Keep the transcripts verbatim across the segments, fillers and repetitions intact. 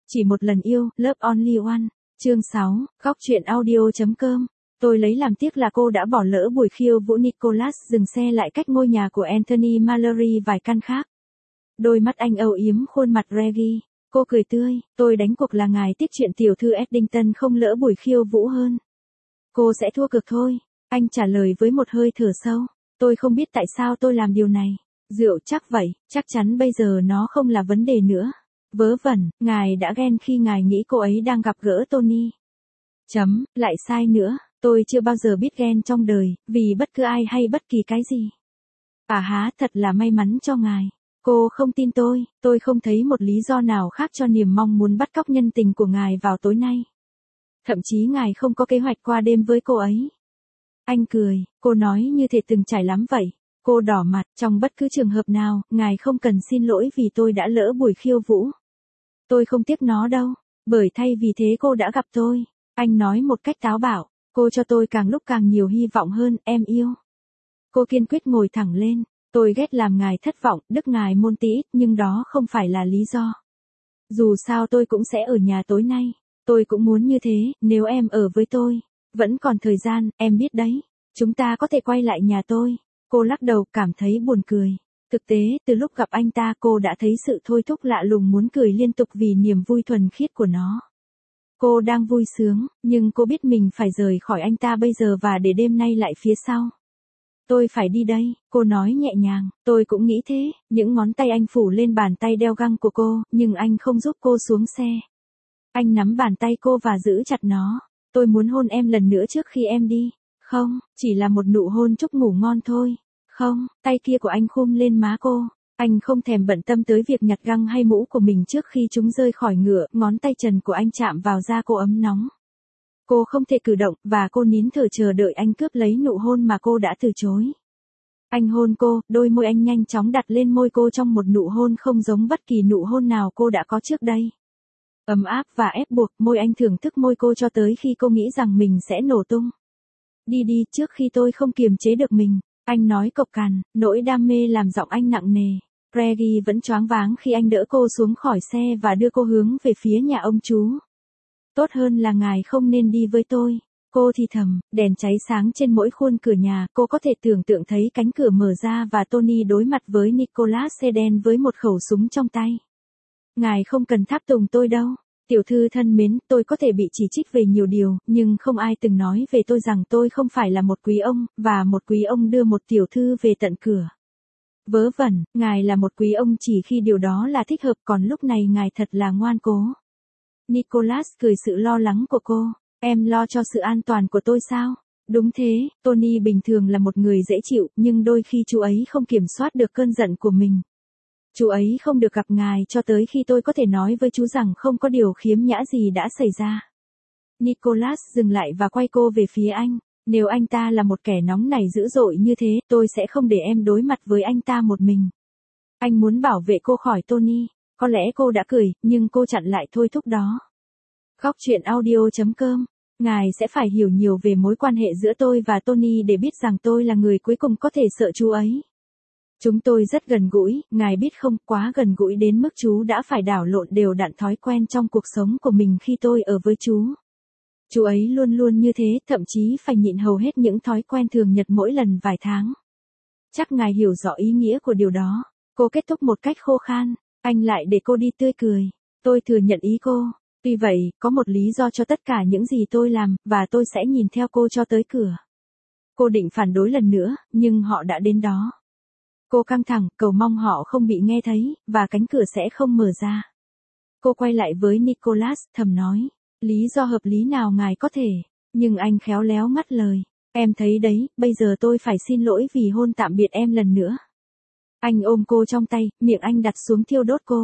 Chỉ một lần yêu, Love Only One. Chương sáu, góc truyện audio chấm com. Tôi lấy làm tiếc là cô đã bỏ lỡ buổi khiêu vũ. Nicholas dừng xe lại cách ngôi nhà của Anthony Mallory vài căn khác. Đôi mắt anh âu yếm khuôn mặt Reggie. Cô cười tươi, tôi đánh cuộc là ngài tiếc chuyện tiểu thư Eddington không lỡ buổi khiêu vũ hơn. Cô sẽ thua cược thôi, anh trả lời với một hơi thở sâu. Tôi không biết tại sao tôi làm điều này. Rượu chắc vậy, chắc chắn bây giờ nó không là vấn đề nữa. Vớ vẩn, ngài đã ghen khi ngài nghĩ cô ấy đang gặp gỡ Tony. Chấm, lại sai nữa, tôi chưa bao giờ biết ghen trong đời, vì bất cứ ai hay bất kỳ cái gì. À há, thật là may mắn cho ngài. Cô không tin tôi, tôi không thấy một lý do nào khác cho niềm mong muốn bắt cóc nhân tình của ngài vào tối nay. Thậm chí ngài không có kế hoạch qua đêm với cô ấy. Anh cười, cô nói như thể từng trải lắm vậy. Cô đỏ mặt, trong bất cứ trường hợp nào, ngài không cần xin lỗi vì tôi đã lỡ buổi khiêu vũ. Tôi không tiếc nó đâu, bởi thay vì thế cô đã gặp tôi. Anh nói một cách táo bạo, cô cho tôi càng lúc càng nhiều hy vọng hơn, em yêu. Cô kiên quyết ngồi thẳng lên, tôi ghét làm ngài thất vọng, đức ngài môn tí, nhưng đó không phải là lý do. Dù sao tôi cũng sẽ ở nhà tối nay, tôi cũng muốn như thế, nếu em ở với tôi. Vẫn còn thời gian, em biết đấy, chúng ta có thể quay lại nhà tôi. Cô lắc đầu, cảm thấy buồn cười. Thực tế, từ lúc gặp anh ta cô đã thấy sự thôi thúc lạ lùng muốn cười liên tục vì niềm vui thuần khiết của nó. Cô đang vui sướng, nhưng cô biết mình phải rời khỏi anh ta bây giờ và để đêm nay lại phía sau. Tôi phải đi đây, cô nói nhẹ nhàng, tôi cũng nghĩ thế, những ngón tay anh phủ lên bàn tay đeo găng của cô, nhưng anh không giúp cô xuống xe. Anh nắm bàn tay cô và giữ chặt nó, tôi muốn hôn em lần nữa trước khi em đi. Không, chỉ là một nụ hôn chúc ngủ ngon thôi. Không, tay kia của anh khum lên má cô. Anh không thèm bận tâm tới việc nhặt găng hay mũ của mình trước khi chúng rơi khỏi ngựa, ngón tay trần của anh chạm vào da cô ấm nóng. Cô không thể cử động, và cô nín thở chờ đợi anh cướp lấy nụ hôn mà cô đã từ chối. Anh hôn cô, đôi môi anh nhanh chóng đặt lên môi cô trong một nụ hôn không giống bất kỳ nụ hôn nào cô đã có trước đây. Ấm áp và ép buộc, môi anh thưởng thức môi cô cho tới khi cô nghĩ rằng mình sẽ nổ tung. Đi đi, trước khi tôi không kiềm chế được mình. Anh nói cộc cằn, nỗi đam mê làm giọng anh nặng nề. Reggie vẫn choáng váng khi anh đỡ cô xuống khỏi xe và đưa cô hướng về phía nhà ông chú. Tốt hơn là ngài không nên đi với tôi. Cô thì thầm, đèn cháy sáng trên mỗi khuôn cửa nhà, cô có thể tưởng tượng thấy cánh cửa mở ra và Tony đối mặt với Nicholas Eden với một khẩu súng trong tay. Ngài không cần tháp tùng tôi đâu. Tiểu thư thân mến, tôi có thể bị chỉ trích về nhiều điều, nhưng không ai từng nói về tôi rằng tôi không phải là một quý ông, và một quý ông đưa một tiểu thư về tận cửa. Vớ vẩn, ngài là một quý ông chỉ khi điều đó là thích hợp, còn lúc này ngài thật là ngoan cố. Nicholas cười sự lo lắng của cô, em lo cho sự an toàn của tôi sao? Đúng thế, Tony bình thường là một người dễ chịu, nhưng đôi khi chú ấy không kiểm soát được cơn giận của mình. Chú ấy không được gặp ngài cho tới khi tôi có thể nói với chú rằng không có điều khiếm nhã gì đã xảy ra. Nicholas dừng lại và quay cô về phía anh. Nếu anh ta là một kẻ nóng nảy dữ dội như thế, tôi sẽ không để em đối mặt với anh ta một mình. Anh muốn bảo vệ cô khỏi Tony. Có lẽ cô đã cười, nhưng cô chặn lại thôi thúc đó. Góc truyện audio chấm com. Ngài sẽ phải hiểu nhiều về mối quan hệ giữa tôi và Tony để biết rằng tôi là người cuối cùng có thể sợ chú ấy. Chúng tôi rất gần gũi, ngài biết không, quá gần gũi đến mức chú đã phải đảo lộn đều đặn thói quen trong cuộc sống của mình khi tôi ở với chú. Chú ấy luôn luôn như thế, thậm chí phải nhịn hầu hết những thói quen thường nhật mỗi lần vài tháng. Chắc ngài hiểu rõ ý nghĩa của điều đó. Cô kết thúc một cách khô khan, anh lại để cô đi tươi cười. Tôi thừa nhận ý cô. Tuy vậy, có một lý do cho tất cả những gì tôi làm, và tôi sẽ nhìn theo cô cho tới cửa. Cô định phản đối lần nữa, nhưng họ đã đến đó. Cô căng thẳng, cầu mong họ không bị nghe thấy, và cánh cửa sẽ không mở ra. Cô quay lại với Nicholas, thầm nói, lý do hợp lý nào ngài có thể, nhưng anh khéo léo ngắt lời. Em thấy đấy, bây giờ tôi phải xin lỗi vì hôn tạm biệt em lần nữa. Anh ôm cô trong tay, miệng anh đặt xuống thiêu đốt cô.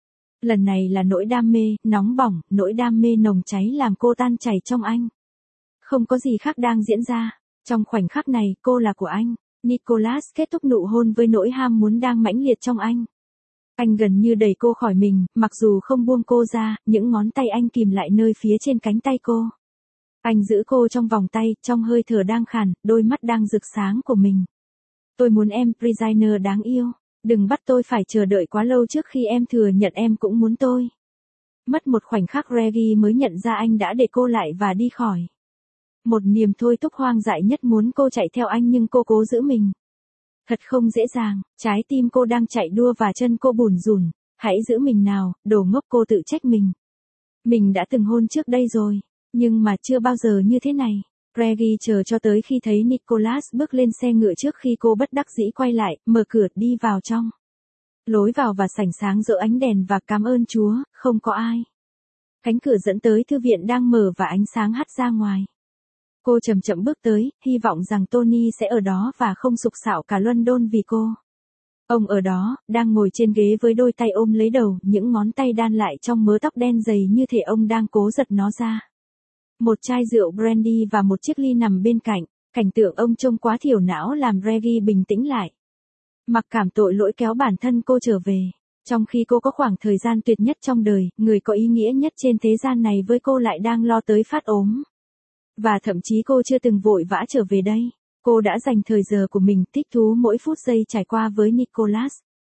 Lần này là nỗi đam mê, nóng bỏng, nỗi đam mê nồng cháy làm cô tan chảy trong anh. Không có gì khác đang diễn ra. Trong khoảnh khắc này, cô là của anh. Nicholas kết thúc nụ hôn với nỗi ham muốn đang mãnh liệt trong anh. Anh gần như đẩy cô khỏi mình, mặc dù không buông cô ra, những ngón tay anh kìm lại nơi phía trên cánh tay cô. Anh giữ cô trong vòng tay, trong hơi thở đang khàn, đôi mắt đang rực sáng của mình. Tôi muốn em, Prisoner đáng yêu. Đừng bắt tôi phải chờ đợi quá lâu trước khi em thừa nhận em cũng muốn tôi. Mất một khoảnh khắc Reggie mới nhận ra anh đã để cô lại và đi khỏi. Một niềm thôi thúc hoang dại nhất muốn cô chạy theo anh nhưng cô cố giữ mình. Thật không dễ dàng, trái tim cô đang chạy đua và chân cô bủn rủn. Hãy giữ mình nào, đồ ngốc, cô tự trách mình. Mình đã từng hôn trước đây rồi, nhưng mà chưa bao giờ như thế này. Reggie chờ cho tới khi thấy Nicholas bước lên xe ngựa trước khi cô bất đắc dĩ quay lại, mở cửa đi vào trong. Lối vào và sảnh sáng rỡ ánh đèn và cảm ơn Chúa, không có ai. Cánh cửa dẫn tới thư viện đang mở và ánh sáng hắt ra ngoài. Cô chậm chậm bước tới, hy vọng rằng Tony sẽ ở đó và không sục sạo cả London vì cô. Ông ở đó, đang ngồi trên ghế với đôi tay ôm lấy đầu, những ngón tay đan lại trong mớ tóc đen dày như thể ông đang cố giật nó ra. Một chai rượu brandy và một chiếc ly nằm bên cạnh, cảnh tượng ông trông quá thiểu não làm Reggie bình tĩnh lại. Mặc cảm tội lỗi kéo bản thân cô trở về, trong khi cô có khoảng thời gian tuyệt nhất trong đời, người có ý nghĩa nhất trên thế gian này với cô lại đang lo tới phát ốm. Và thậm chí cô chưa từng vội vã trở về đây. Cô đã dành thời giờ của mình thích thú mỗi phút giây trải qua với Nicholas.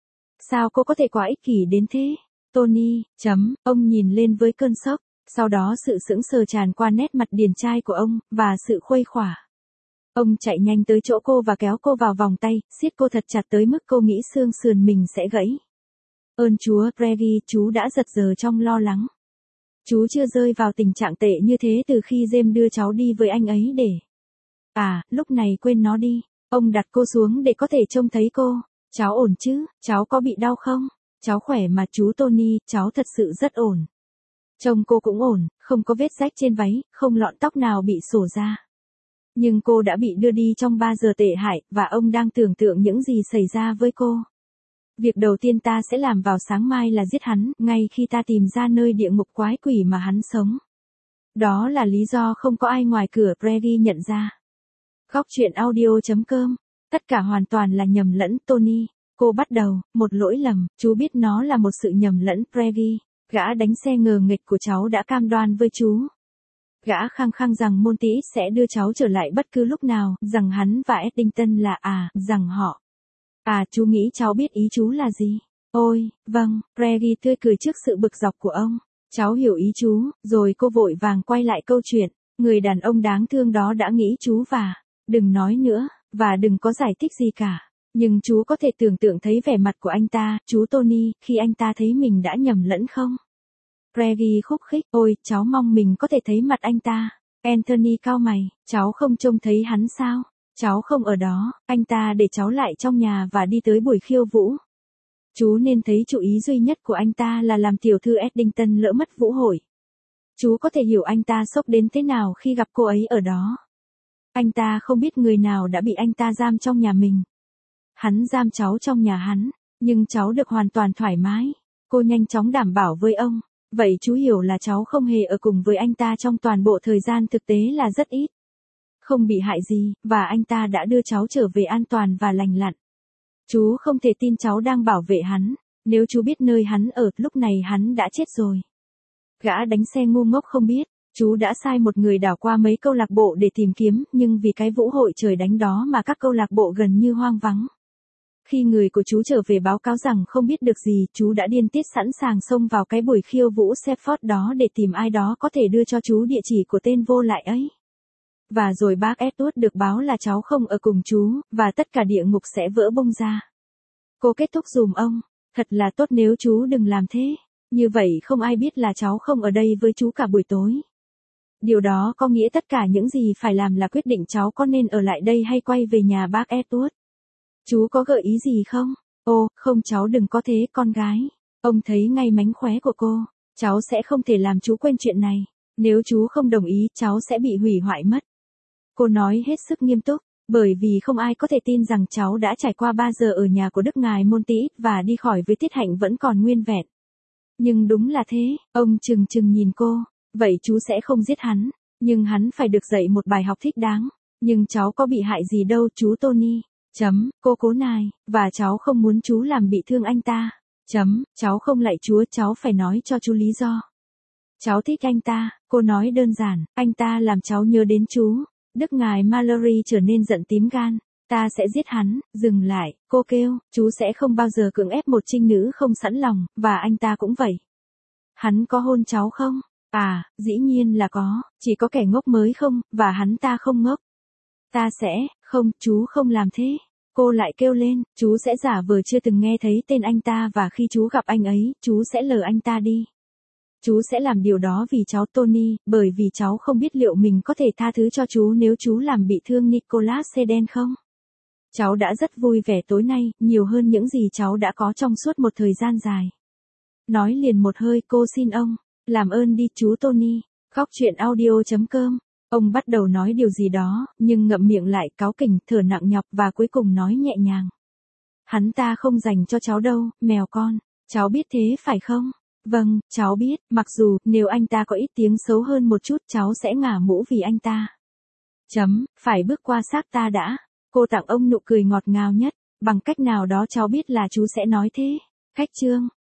Sao cô có thể quá ích kỷ đến thế? Tony, chấm, ông nhìn lên với cơn sốc, sau đó sự sững sờ tràn qua nét mặt điển trai của ông, và sự khuây khỏa. Ông chạy nhanh tới chỗ cô và kéo cô vào vòng tay, siết cô thật chặt tới mức cô nghĩ xương sườn mình sẽ gãy. Ơn Chúa, Reggie, chú đã giật giờ trong lo lắng. Chú chưa rơi vào tình trạng tệ như thế từ khi James đưa cháu đi với anh ấy để... À, lúc này quên nó đi. Ông đặt cô xuống để có thể trông thấy cô. Cháu ổn chứ, cháu có bị đau không? Cháu khỏe mà chú Tony, cháu thật sự rất ổn. Trông cô cũng ổn, không có vết rách trên váy, không lọn tóc nào bị xổ ra. Nhưng cô đã bị đưa đi trong ba giờ tệ hại, và ông đang tưởng tượng những gì xảy ra với cô. Việc đầu tiên ta sẽ làm vào sáng mai là giết hắn, ngay khi ta tìm ra nơi địa ngục quái quỷ mà hắn sống. Đó là lý do không có ai ngoài cửa, Reggie nhận ra. Góc truyện audio chấm com. Tất cả hoàn toàn là nhầm lẫn, Tony. Cô bắt đầu, một lỗi lầm, chú biết nó là một sự nhầm lẫn, Reggie. Gã đánh xe ngờ nghệch của cháu đã cam đoan với chú. Gã khăng khăng rằng Monty sẽ đưa cháu trở lại bất cứ lúc nào, rằng hắn và Eddington là à, rằng họ. À, chú nghĩ cháu biết ý chú là gì? Ôi, vâng, Reggie tươi cười trước sự bực dọc của ông. Cháu hiểu ý chú, rồi cô vội vàng quay lại câu chuyện. Người đàn ông đáng thương đó đã nghĩ chú và... Đừng nói nữa, và đừng có giải thích gì cả. Nhưng chú có thể tưởng tượng thấy vẻ mặt của anh ta, chú Tony, khi anh ta thấy mình đã nhầm lẫn không? Reggie khúc khích, ôi, cháu mong mình có thể thấy mặt anh ta. Anthony cau mày, cháu không trông thấy hắn sao? Cháu không ở đó, anh ta để cháu lại trong nhà và đi tới buổi khiêu vũ. Chú nên thấy chủ ý duy nhất của anh ta là làm tiểu thư Eddington lỡ mất vũ hội. Chú có thể hiểu anh ta sốc đến thế nào khi gặp cô ấy ở đó. Anh ta không biết người nào đã bị anh ta giam trong nhà mình. Hắn giam cháu trong nhà hắn, nhưng cháu được hoàn toàn thoải mái. Cô nhanh chóng đảm bảo với ông. Vậy chú hiểu là cháu không hề ở cùng với anh ta trong toàn bộ thời gian, thực tế là rất ít. Không bị hại gì, và anh ta đã đưa cháu trở về an toàn và lành lặn. Chú không thể tin cháu đang bảo vệ hắn. Nếu chú biết nơi hắn ở, lúc này hắn đã chết rồi. Gã đánh xe ngu ngốc không biết. Chú đã sai một người đảo qua mấy câu lạc bộ để tìm kiếm, nhưng vì cái vũ hội trời đánh đó mà các câu lạc bộ gần như hoang vắng. Khi người của chú trở về báo cáo rằng không biết được gì, chú đã điên tiết sẵn sàng xông vào cái buổi khiêu vũ Seaford đó để tìm ai đó có thể đưa cho chú địa chỉ của tên vô lại ấy. Và rồi bác Edward được báo là cháu không ở cùng chú, và tất cả địa ngục sẽ vỡ bung ra. Cô kết thúc dùm ông, thật là tốt nếu chú đừng làm thế. Như vậy không ai biết là cháu không ở đây với chú cả buổi tối. Điều đó có nghĩa tất cả những gì phải làm là quyết định cháu có nên ở lại đây hay quay về nhà bác Edward. Chú có gợi ý gì không? Ô, không, cháu đừng có thế, con gái. Ông thấy ngay mánh khóe của cô. Cháu sẽ không thể làm chú quên chuyện này. Nếu chú không đồng ý, cháu sẽ bị hủy hoại mất. Cô nói hết sức nghiêm túc, bởi vì không ai có thể tin rằng cháu đã trải qua ba giờ ở nhà của Đức Ngài Monty và đi khỏi với tiết hạnh vẫn còn nguyên vẹn. Nhưng đúng là thế, ông chừng chừng nhìn cô. Vậy chú sẽ không giết hắn, nhưng hắn phải được dạy một bài học thích đáng. Nhưng cháu có bị hại gì đâu, chú Tony. Chấm, cô cố nài, và cháu không muốn chú làm bị thương anh ta. Chấm, cháu không lạy Chúa, cháu phải nói cho chú lý do. Cháu thích anh ta, cô nói đơn giản, anh ta làm cháu nhớ đến chú. Đức Ngài Mallory trở nên giận tím gan. Ta sẽ giết hắn, dừng lại, cô kêu, chú sẽ không bao giờ cưỡng ép một trinh nữ không sẵn lòng, và anh ta cũng vậy. Hắn có hôn cháu không? À, dĩ nhiên là có, chỉ có kẻ ngốc mới không, và hắn ta không ngốc. Ta sẽ, không, chú không làm thế. Cô lại kêu lên, chú sẽ giả vờ chưa từng nghe thấy tên anh ta và khi chú gặp anh ấy, chú sẽ lờ anh ta đi. Chú sẽ làm điều đó vì cháu Tony, bởi vì cháu không biết liệu mình có thể tha thứ cho chú nếu chú làm bị thương Nicholas Sedan không. Cháu đã rất vui vẻ tối nay, nhiều hơn những gì cháu đã có trong suốt một thời gian dài. Nói liền một hơi, cô xin ông, làm ơn đi chú Tony. Khóc chuyện audio chấm com. Ông bắt đầu nói điều gì đó, nhưng ngậm miệng lại, cáu kỉnh, thở nặng nhọc và cuối cùng nói nhẹ nhàng. Hắn ta không dành cho cháu đâu, mèo con. Cháu biết thế phải không? Vâng, cháu biết, mặc dù, nếu anh ta có ít tiếng xấu hơn một chút cháu sẽ ngả mũ vì anh ta. Chấm, phải bước qua xác ta đã. Cô tặng ông nụ cười ngọt ngào nhất, bằng cách nào đó cháu biết là chú sẽ nói thế. Cách chương.